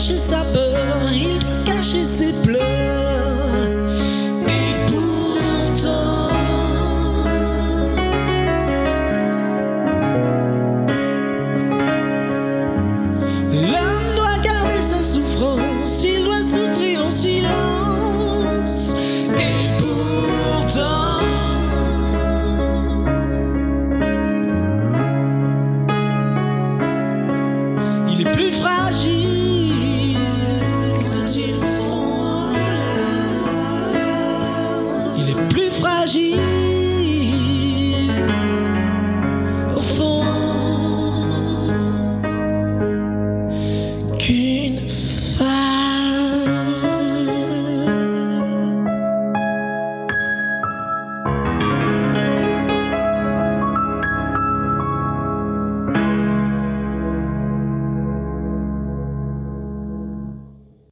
cacher sa peur, il doit cacher ses pleurs. Et pourtant, l'homme doit garder sa souffrance, il doit souffrir en silence. Et pourtant, il est plus fragile quand ils font l'amour. Il est plus fragile